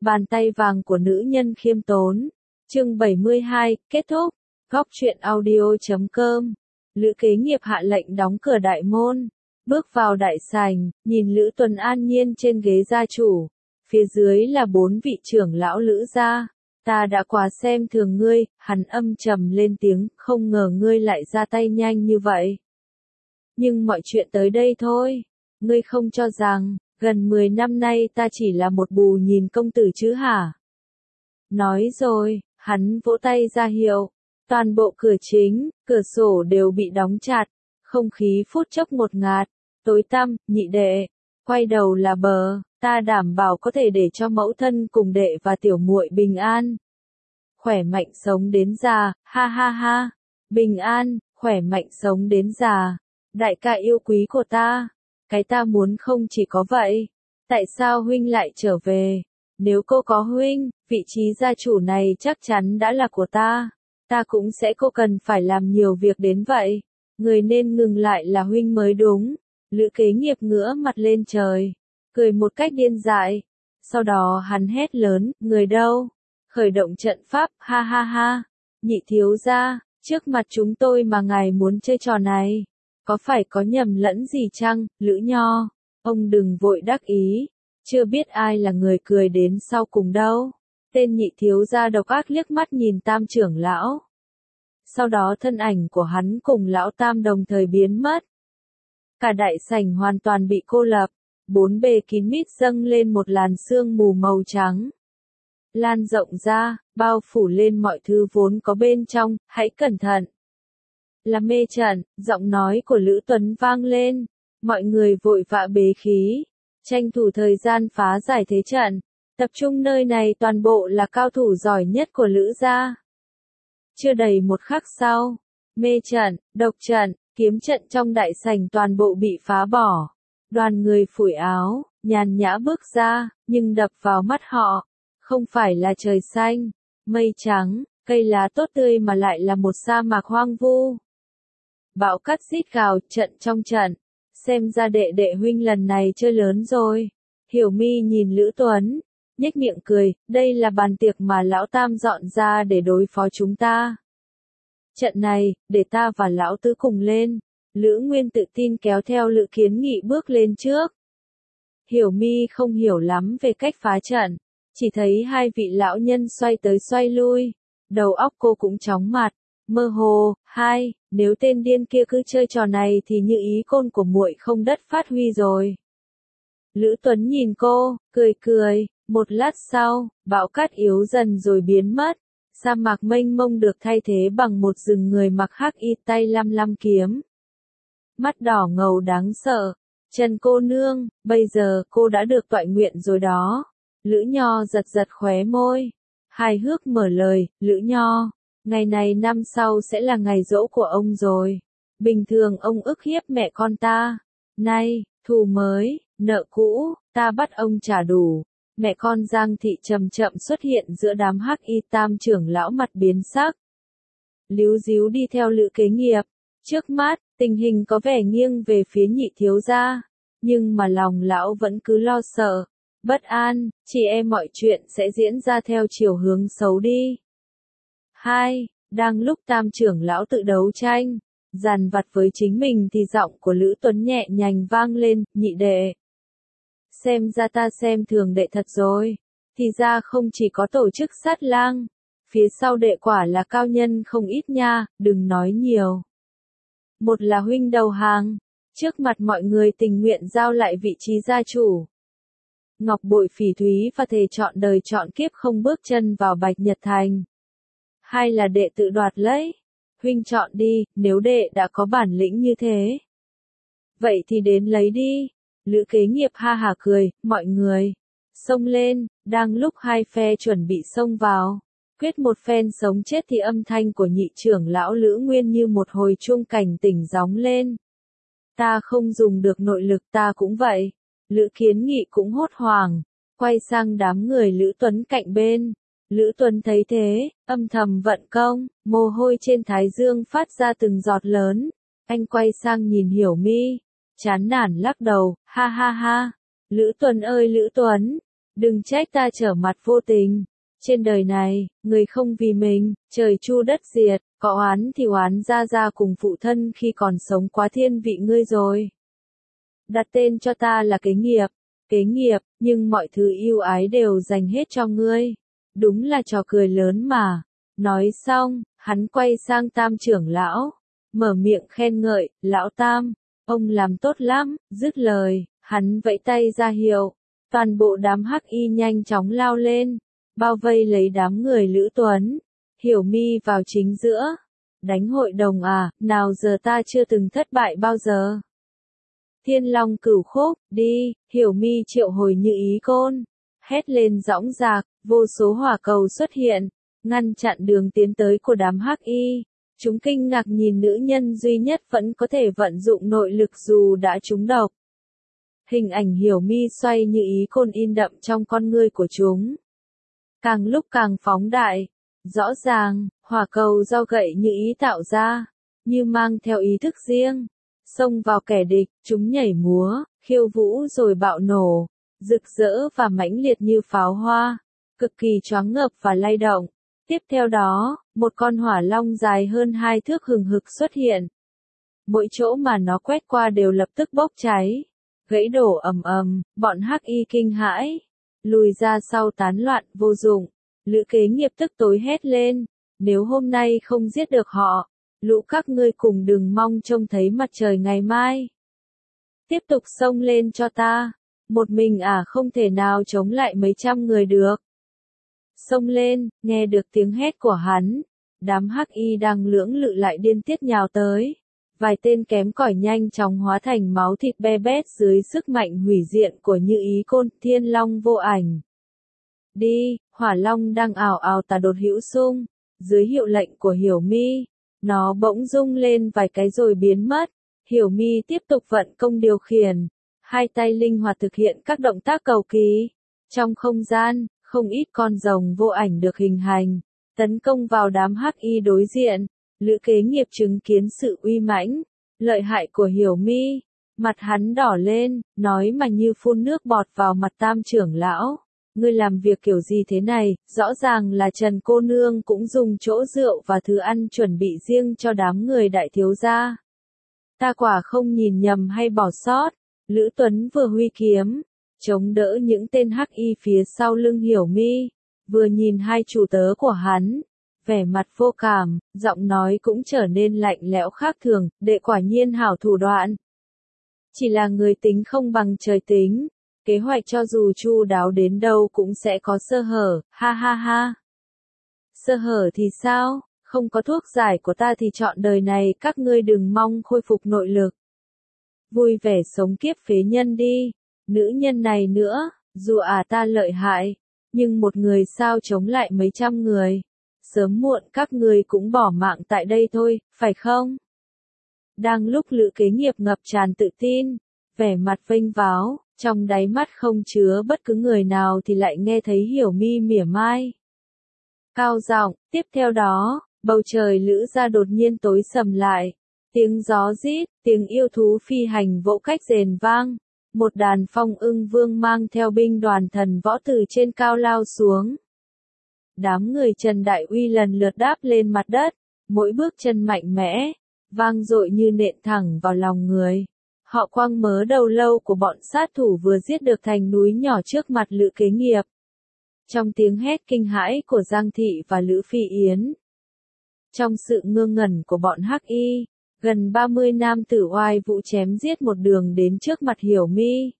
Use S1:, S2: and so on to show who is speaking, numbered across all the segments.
S1: Bàn tay vàng của nữ nhân khiêm tốn. Chương 72, kết thúc. Góc truyện audio.com. Lữ kế nghiệp hạ lệnh đóng cửa đại môn, bước vào đại sảnh, nhìn Lữ Tuấn an nhiên trên ghế gia chủ. Phía dưới là 4 vị trưởng lão Lữ gia. Ta đã quá xem thường ngươi, hắn âm trầm lên tiếng, không ngờ ngươi lại ra tay nhanh như vậy. Nhưng mọi chuyện tới đây thôi. Ngươi không cho rằng, gần 10 năm nay ta chỉ là một bù nhìn công tử chứ hả? Nói rồi, hắn vỗ tay ra hiệu. Toàn bộ cửa chính, cửa sổ đều bị đóng chặt. Không khí phút chốc ngột ngạt. Tối tăm, nhị đệ. Quay đầu là bờ, ta đảm bảo có thể để cho mẫu thân cùng đệ và tiểu muội bình an. Khỏe mạnh sống đến già, ha ha ha. Bình an, khỏe mạnh sống đến già. Đại ca yêu quý của ta. Cái ta muốn không chỉ có vậy. Tại sao huynh lại trở về? Nếu cô có huynh, vị trí gia chủ này chắc chắn đã là của ta. Ta cũng sẽ cô cần phải làm nhiều việc đến vậy. Người nên ngừng lại là huynh mới đúng. Lữ kế nghiệp ngửa mặt lên trời, cười một cách điên dại. Sau đó hắn hét lớn, người đâu? Khởi động trận pháp, ha ha ha. Nhị thiếu gia, trước mặt chúng tôi mà ngài muốn chơi trò này. Có phải có nhầm lẫn gì chăng, Lữ Nho? Ông đừng vội đắc ý. Chưa biết ai là người cười đến sau cùng đâu. Tên nhị thiếu gia độc ác liếc mắt nhìn Tam trưởng lão. Sau đó thân ảnh của hắn cùng lão Tam đồng thời biến mất. Cả đại sảnh hoàn toàn bị cô lập. Bốn bề kín mít dâng lên một làn sương mù màu trắng. Lan rộng ra, bao phủ lên mọi thứ vốn có bên trong, hãy cẩn thận. Là mê trận, giọng nói của Lữ Tuấn vang lên. Mọi người vội vã bế khí. Tranh thủ thời gian phá giải thế trận. Tập trung nơi này toàn bộ là cao thủ giỏi nhất của Lữ gia. Chưa đầy một khắc sau, mê trận, độc trận, kiếm trận trong đại sảnh toàn bộ bị phá bỏ. Đoàn người phủi áo, nhàn nhã bước ra, nhưng đập vào mắt họ, không phải là trời xanh, mây trắng, cây lá tốt tươi mà lại là một sa mạc hoang vu. Bão cát rít gào, trận trong trận. Xem ra đệ đệ huynh lần này chơi lớn rồi. Hiểu Mi nhìn Lữ Tuấn, nhếch miệng cười, đây là bàn tiệc mà lão Tam dọn ra để đối phó chúng ta. Trận này, để ta và lão tứ cùng lên. Lữ Nguyên tự tin kéo theo Lữ Kiến Nghị bước lên trước. Hiểu Mi không hiểu lắm về cách phá trận, chỉ thấy hai vị lão nhân xoay tới xoay lui, đầu óc cô cũng chóng mặt, mơ hồ. Nếu tên điên kia cứ chơi trò này thì như ý côn của muội không đất phát huy rồi. Lữ Tuấn nhìn cô, cười cười, một lát sau, bão cát yếu dần rồi biến mất. Sa mạc mênh mông được thay thế bằng một rừng người mặc hắc y tay lăm kiếm. Mắt đỏ ngầu đáng sợ. Trần cô nương, bây giờ cô đã được toại nguyện rồi đó. Lữ Nho giật giật khóe môi. Hài hước mở lời, Lữ Nho, ngày này năm sau sẽ là ngày giỗ của ông rồi. Bình thường ông ức hiếp mẹ con ta. Nay, thù mới, nợ cũ, ta bắt ông trả đủ. Mẹ con Giang Thị chậm chậm xuất hiện giữa đám hắc y Tam trưởng lão mặt biến sắc. Líu díu đi theo Lữ kế nghiệp. Trước mắt, tình hình có vẻ nghiêng về phía nhị thiếu gia. Nhưng mà lòng lão vẫn cứ lo sợ, bất an, chỉ e mọi chuyện sẽ diễn ra theo chiều hướng xấu đi. Đang lúc Tam trưởng lão tự đấu tranh, dằn vặt với chính mình thì giọng của Lữ Tuấn nhẹ nhàng vang lên, nhị đệ. Xem ra ta xem thường đệ thật rồi. Thì ra không chỉ có tổ chức sát lang. Phía sau đệ quả là cao nhân không ít nha, đừng nói nhiều. Một là huynh đầu hàng. Trước mặt mọi người tình nguyện giao lại vị trí gia chủ. Ngọc bội phỉ thúy và thề chọn đời chọn kiếp không bước chân vào Bạch Nhật Thành. Hai là đệ tự đoạt lấy. Huynh chọn đi, nếu đệ đã có bản lĩnh như thế. Vậy thì đến lấy đi. Lữ kế nghiệp ha hả cười, mọi người. Xông lên, đang lúc hai phe chuẩn bị xông vào. Quyết một phen sống chết thì âm thanh của nhị trưởng lão Lữ Nguyên như một hồi chuông cảnh tỉnh gióng lên. Ta không dùng được nội lực ta cũng vậy. Lữ Kiến Nghị cũng hốt hoảng. Quay sang đám người Lữ Tuấn cạnh bên. Lữ Tuấn thấy thế, âm thầm vận công, mồ hôi trên thái dương phát ra từng giọt lớn. Anh quay sang nhìn Hiểu Mi, chán nản lắc đầu, ha ha ha. Lữ Tuấn ơi Lữ Tuấn, Đừng trách ta trở mặt vô tình. Trên đời này, người không vì mình, trời chu đất diệt, có oán thì oán ra cùng phụ thân khi còn sống quá thiên vị ngươi rồi. Đặt tên cho ta là kế nghiệp, nhưng mọi thứ yêu ái đều dành hết cho ngươi. Đúng là trò cười lớn mà. Nói xong, hắn quay sang Tam trưởng lão, mở miệng khen ngợi, lão Tam, ông làm tốt lắm, dứt lời, hắn vẫy tay ra hiệu, toàn bộ đám hắc y nhanh chóng lao lên, bao vây lấy đám người Lữ Tuấn, Hiểu Mi vào chính giữa. Đánh hội đồng à, nào giờ ta chưa từng thất bại bao giờ. Thiên Long Cửu Khúc, đi, Hiểu Mi triệu hồi Như Ý Côn, hét lên dõng dạc, vô số hỏa cầu xuất hiện, ngăn chặn đường tiến tới của đám hắc y. Chúng kinh ngạc nhìn nữ nhân duy nhất vẫn có thể vận dụng nội lực dù đã trúng độc. Hình ảnh Hiểu Mi xoay Như Ý Côn in đậm trong con ngươi của chúng. Càng lúc càng phóng đại. Rõ ràng, hỏa cầu do gậy Như Ý tạo ra, như mang theo ý thức riêng. Xông vào kẻ địch, chúng nhảy múa, khiêu vũ rồi bạo nổ, rực rỡ và mãnh liệt như pháo hoa, cực kỳ choáng ngợp và lay động. Tiếp theo đó, một con hỏa long dài hơn 2 thước hừng hực xuất hiện. Mỗi chỗ mà nó quét qua đều lập tức bốc cháy, gãy đổ ầm ầm, bọn hắc y kinh hãi, lùi ra sau tán loạn vô dụng. Lữ Kế Nghiệp tức tối hét lên, nếu hôm nay không giết được họ, lũ các ngươi cùng đừng mong trông thấy mặt trời ngày mai. Tiếp tục xông lên cho ta, một mình không thể nào chống lại mấy trăm người được. Xông lên, nghe được tiếng hét của hắn, đám hắc y đang lưỡng lự lại điên tiết nhào tới. Vài tên kém cỏi nhanh chóng hóa thành máu thịt be bét dưới sức mạnh hủy diệt của Như Ý Côn, Thiên Long vô ảnh. Đi, hỏa long đang ào ào tà đột hữu xung, dưới hiệu lệnh của Hiểu Mi, nó bỗng rung lên vài cái rồi biến mất. Hiểu Mi tiếp tục vận công điều khiển, hai tay linh hoạt thực hiện các động tác cầu kỳ. Trong không gian, không ít con rồng vô ảnh được hình thành, tấn công vào đám hắc y đối diện. Lữ Kế Nghiệp chứng kiến sự uy mãnh, lợi hại của Hiểu Mi, mặt hắn đỏ lên, nói mà như phun nước bọt vào mặt Tam trưởng lão. Ngươi làm việc kiểu gì thế này, rõ ràng là Trần cô nương cũng dùng chỗ rượu và thứ ăn chuẩn bị riêng cho đám người đại thiếu gia. Ta quả không nhìn nhầm hay bỏ sót. Lữ Tuấn vừa huy kiếm, chống đỡ những tên hắc y phía sau lưng Hiểu Mi, vừa nhìn hai chủ tớ của hắn, vẻ mặt vô cảm, giọng nói cũng trở nên lạnh lẽo khác thường, đệ quả nhiên hảo thủ đoạn. Chỉ là người tính không bằng trời tính. Kế hoạch cho dù chu đáo đến đâu cũng sẽ có sơ hở, ha ha ha. Sơ hở thì sao, không có thuốc giải của ta thì trọn đời này các ngươi đừng mong khôi phục nội lực. Vui vẻ sống kiếp phế nhân đi, nữ nhân này nữa, dù ta lợi hại, nhưng một người sao chống lại mấy trăm người. Sớm muộn các ngươi cũng bỏ mạng tại đây thôi, phải không? Đang lúc Lữ Kế Nghiệp ngập tràn tự tin, vẻ mặt vênh váo, trong đáy mắt không chứa bất cứ người nào thì lại nghe thấy Hiểu Mi mỉa mai. Cao giọng, tiếp theo đó, bầu trời Lữ gia đột nhiên tối sầm lại. Tiếng gió rít, tiếng yêu thú phi hành vỗ cách rền vang. Một đàn phong ưng vương mang theo binh đoàn thần võ từ trên cao lao xuống. Đám người Trần Đại Uy lần lượt đáp lên mặt đất, mỗi bước chân mạnh mẽ, vang dội như nện thẳng vào lòng người. Họ quăng mớ đầu lâu của bọn sát thủ vừa giết được thành núi nhỏ trước mặt Lữ Kế Nghiệp. Trong tiếng hét kinh hãi của Giang Thị và Lữ Phi Yến. Trong sự ngơ ngẩn của bọn hắc y, gần 30 nam tử oai vũ chém giết một đường đến trước mặt Hiểu Mi.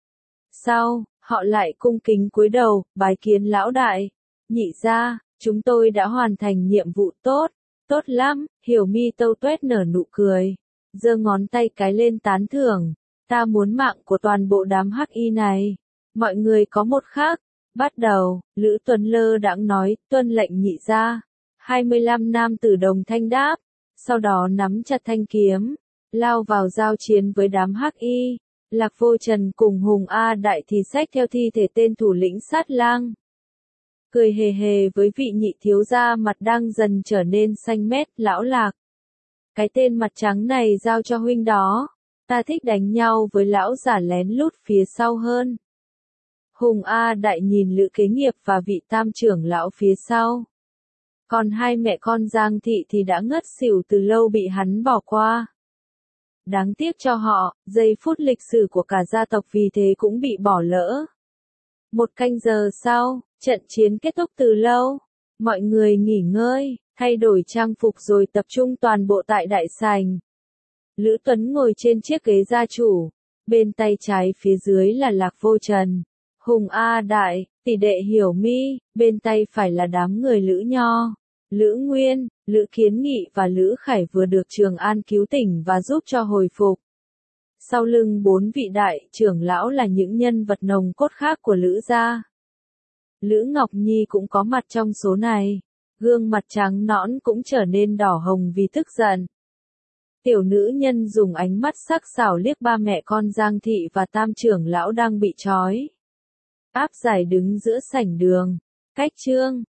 S1: Sau, họ lại cung kính cúi đầu, bái kiến lão đại. Nhị gia, chúng tôi đã hoàn thành nhiệm vụ tốt. Tốt lắm, Hiểu Mi tâu tuét nở nụ cười. Giơ ngón tay cái lên tán thưởng, ta muốn mạng của toàn bộ đám hắc y này. Mọi người có một khác. Bắt đầu, Lữ Tuấn lơ đãng nói, tuân lệnh nhị gia. 25 nam tử đồng thanh đáp, sau đó nắm chặt thanh kiếm, lao vào giao chiến với đám hắc y. Lạc Vô Trần cùng Hùng A Đại thì xách theo thi thể tên thủ lĩnh sát lang. Cười hề hề với vị nhị thiếu gia mặt đang dần trở nên xanh mét, lão Lạc. Cái tên mặt trắng này giao cho huynh đó, ta thích đánh nhau với lão giả lén lút phía sau hơn. Hùng A Đại nhìn Lữ Kế Nghiệp và vị tam trưởng lão phía sau. Còn hai mẹ con Giang Thị thì đã ngất xỉu từ lâu bị hắn bỏ qua. Đáng tiếc cho họ, giây phút lịch sử của cả gia tộc vì thế cũng bị bỏ lỡ. 1 canh giờ sau, trận chiến kết thúc từ lâu. Mọi người nghỉ ngơi, thay đổi trang phục rồi tập trung toàn bộ tại đại sảnh. Lữ Tuấn ngồi trên chiếc ghế gia chủ, bên tay trái phía dưới là Lạc Vô Trần, Hùng A Đại, tỷ đệ Hiểu Mi, bên tay phải là đám người Lữ Nho, Lữ Nguyên, Lữ Kiến Nghị và Lữ Khải vừa được Trường An cứu tỉnh và giúp cho hồi phục. Sau lưng 4 vị đại trưởng lão là những nhân vật nồng cốt khác của Lữ gia. Lữ Ngọc Nhi cũng có mặt trong số này, gương mặt trắng nõn cũng trở nên đỏ hồng vì tức giận. Tiểu nữ nhân dùng ánh mắt sắc sảo liếc ba mẹ con Giang Thị và tam trưởng lão đang bị trói áp giải đứng giữa sảnh đường. Cách Trương,